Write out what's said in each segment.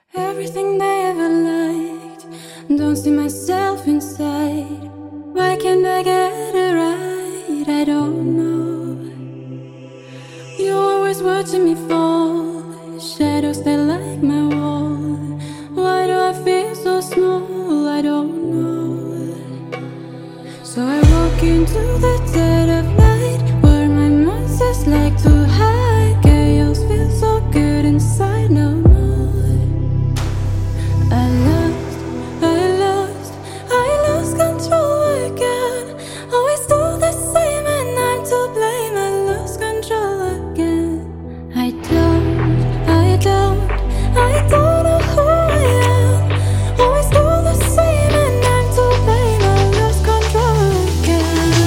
Everything they ever liked, don't see myself inside. Why can't I get it right? I don't know. You're always watching me fall, shadows that like my wall. Why do I feel so small? I don't know. So I walk into the dead of night, where my monsters like to hide. Chaos feels so good inside no more. I lost control again. Always do the same and I'm to blame. I lost control again. I don't know who I am. Always do the same and I'm to blame. I lost control again.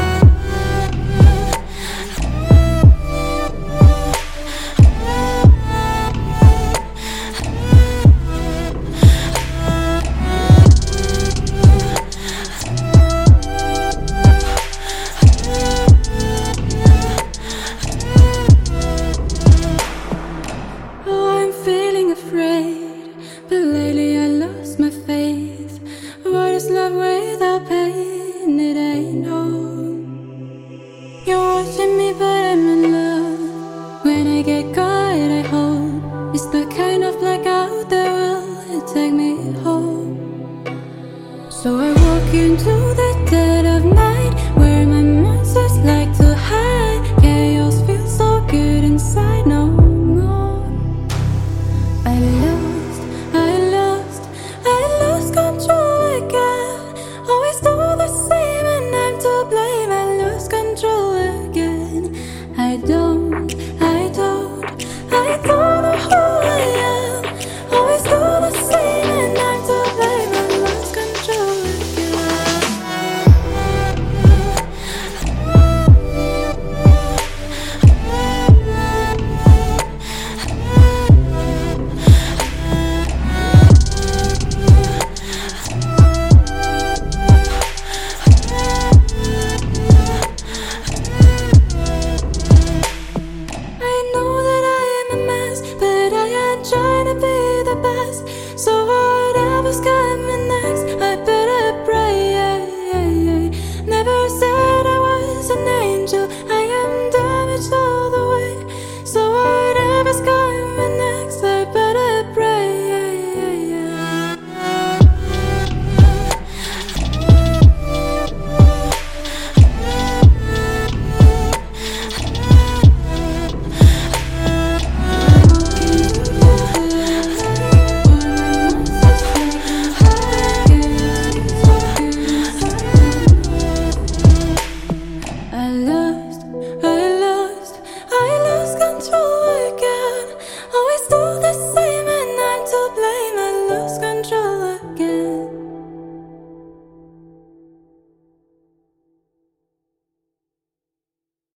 Afraid, but lately I lost my faith. What is love without pain? It ain't home. You're watching me, but I'm in love. When I get caught, I hope it's the kind of blackout that will take me home. So I walk into the dead of night, where my monsters like to hide. Chaos feels so good inside no more. I lost control again. Always do the same and I'm to blame. I lost control again. I don't know who I am. Always do the same and I'm to blame. I lost control trying to be the best.